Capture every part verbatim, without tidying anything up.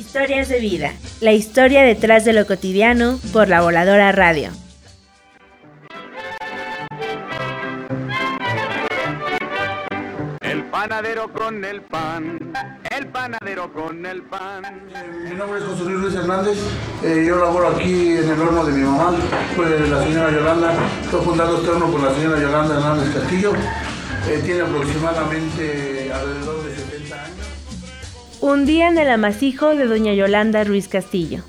Historias de vida, la historia detrás de lo cotidiano por La Voladora Radio. El panadero con el pan, el panadero con el pan. Mi nombre es José Luis Ruiz Hernández, eh, yo laboro aquí en el horno de mi mamá, fue la señora Yolanda, fue fundado este horno por la señora Yolanda Hernández Castillo, eh, tiene aproximadamente alrededor de setenta años. Un día en el amasijo de doña Yolanda Ruiz Castillo.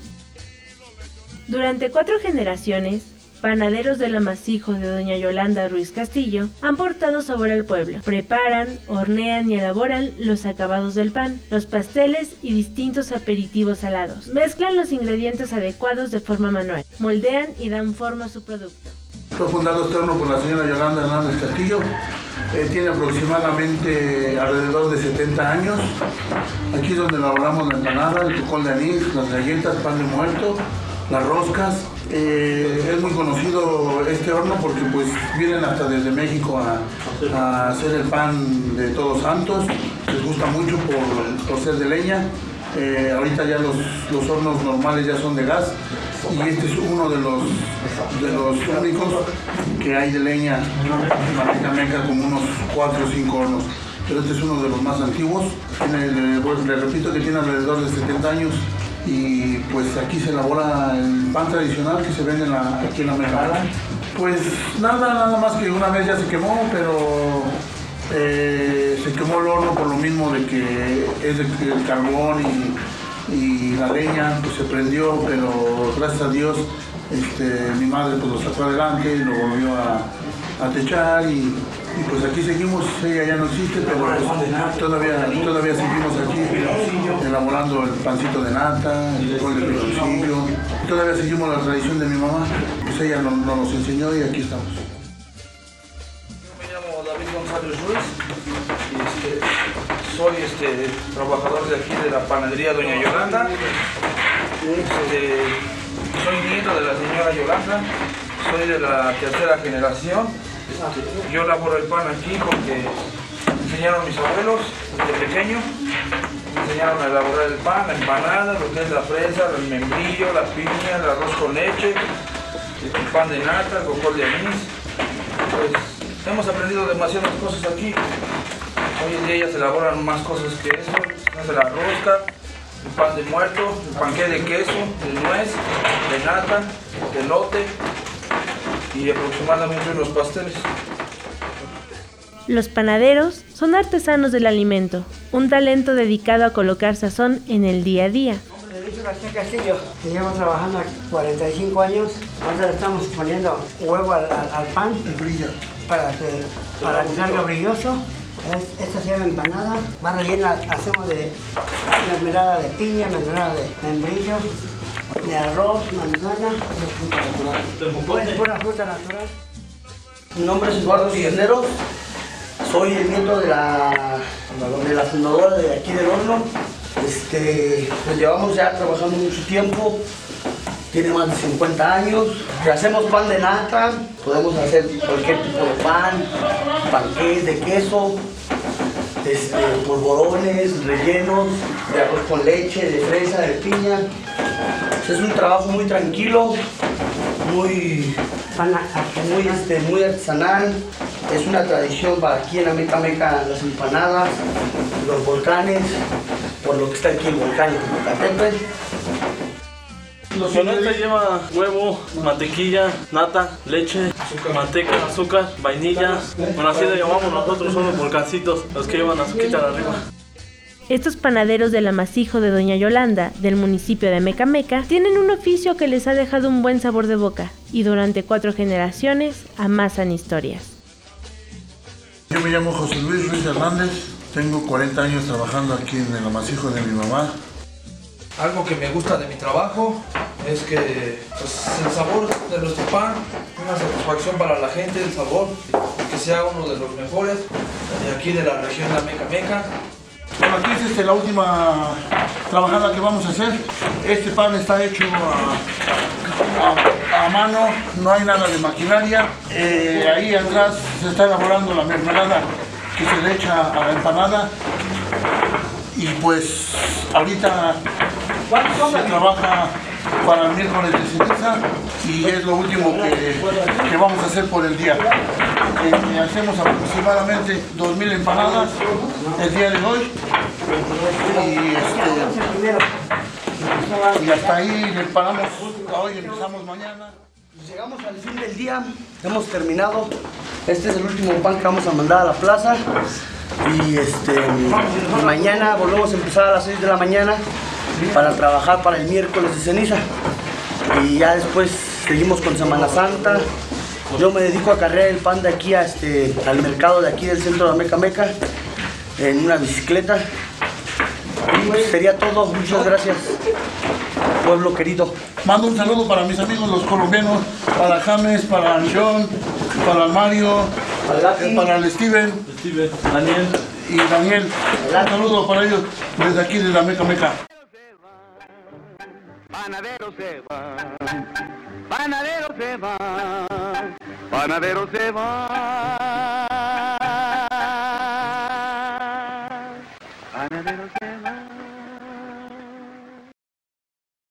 Durante cuatro generaciones, panaderos del amasijo de doña Yolanda Ruiz Castillo han portado sabor al pueblo. Preparan, hornean y elaboran los acabados del pan, los pasteles y distintos aperitivos salados. Mezclan los ingredientes adecuados de forma manual, moldean y dan forma a su producto. Fue fundado este horno por la señora Yolanda Hernández Castillo, eh, tiene aproximadamente alrededor de setenta años. Aquí es donde elaboramos la empanada, el cocol de anís, las galletas, pan de muerto, las roscas. Eh, es muy conocido este horno porque pues vienen hasta desde México a, a hacer el pan de Todos Santos. Les gusta mucho por, por ser de leña. Eh, ahorita ya los, los hornos normales ya son de gas y este es uno de los, de los únicos que hay de leña en Mecameca, como unos cuatro o cinco hornos. Pero este es uno de los más antiguos. Tiene, le, le repito que tiene alrededor de setenta años. Y pues aquí se elabora el pan tradicional que se vende en la, aquí en la Mecameca. Pues nada, nada más que una vez ya se quemó, pero eh, se quemó el horno por lo mismo de que es el, el carbón y, y la leña, pues se prendió, pero gracias a Dios este, mi madre pues lo sacó adelante y lo volvió a, a techar y, y pues aquí seguimos. Ella ya no existe, pero pues, todavía, todavía seguimos aquí elaborando el pancito de nata, el col de piloncillo. Todavía seguimos la tradición de mi mamá, pues ella nos, nos enseñó y aquí estamos. Yo me llamo David González Ruiz y este, soy este, trabajador de aquí de la panadería Doña Yolanda. Este, soy nieto de la señora Yolanda, soy de la tercera generación. Este, yo elaboro el pan aquí porque me enseñaron mis abuelos desde pequeño. Me enseñaron a elaborar el pan, la empanada, lo que es la fresa, el membrillo, la piña, el arroz con leche, el pan de nata, el cocol de anís. Pues hemos aprendido demasiadas cosas aquí. Hoy en día ya se elaboran más cosas que eso. Se hace la rosca, el pan de muerto, el panqué de queso, de nuez, de nata, de elote y aproximadamente unos pasteles. Los panaderos son artesanos del alimento, un talento dedicado a colocar sazón en el día a día. Luis García Castillo, que llevo trabajando aquí cuarenta y cinco años. Ahora le estamos poniendo huevo al, al, al pan para que, para que salga brilloso. Es, esta se llama empanada, va rellena, hacemos de mermelada de piña, mermelada de membrillo, de arroz, manzana, pues pura fruta natural. Mi nombre es Eduardo Cisneros, soy el nieto de la, de la fundadora de aquí del horno. Este, pues llevamos ya trabajando mucho tiempo, tiene más de cincuenta años. Hacemos pan de nata, podemos hacer cualquier tipo de pan, panqués de queso, este, polvorones, rellenos, de arroz con leche, de fresa, de piña. Es un trabajo muy tranquilo, muy, muy, este, muy artesanal. Es una tradición para aquí en la Mecameca, las empanadas, los volcanes, por lo que está aquí el volcán de Popocatépetl. Los ingredientes lleva huevo, mantequilla, nata, leche, azúcar, manteca, azúcar, vainilla. Bueno, así le llamamos nosotros, son los volcancitos, los que llevan azúcar arriba. Estos panaderos del amasijo de doña Yolanda, del municipio de Mecameca, tienen un oficio que les ha dejado un buen sabor de boca y durante cuatro generaciones amasan historias. Yo me llamo José Luis Ruiz Hernández, tengo cuarenta años trabajando aquí en el amasijo de mi mamá. Algo que me gusta de mi trabajo es que pues, el sabor de nuestro pan, una satisfacción para la gente, el sabor, que sea uno de los mejores de aquí de la región de la Mecameca. Bueno, aquí es este, la última trabajada que vamos a hacer. Este pan está hecho a, a, a mano, no hay nada de maquinaria. Eh, ahí atrás se está elaborando la mermelada que se le echa a la empanada. Y pues ahorita se trabaja para el miércoles de ceniza y es lo último que, que vamos a hacer por el día. Eh, hacemos aproximadamente dos mil empanadas el día de hoy y, este, y hasta ahí le paramos hoy, empezamos mañana. Llegamos al fin del día, hemos terminado. Este es el último pan que vamos a mandar a la plaza. Y este, y mañana volvemos a empezar a las seis de la mañana para trabajar para el miércoles de ceniza. Y ya después seguimos con Semana Santa. Yo me dedico a cargar el pan de aquí a este, al mercado de aquí del centro de Amecameca en una bicicleta. Y pues sería todo. Muchas gracias, pueblo querido. Mando un saludo para mis amigos los colombianos, para James, para John, para Mario, eh, para el Steven, Steven, Daniel y Daniel. Un saludo para ellos desde aquí, desde Amecameca. Panadero se va, panadero se va, panadero se va, panadero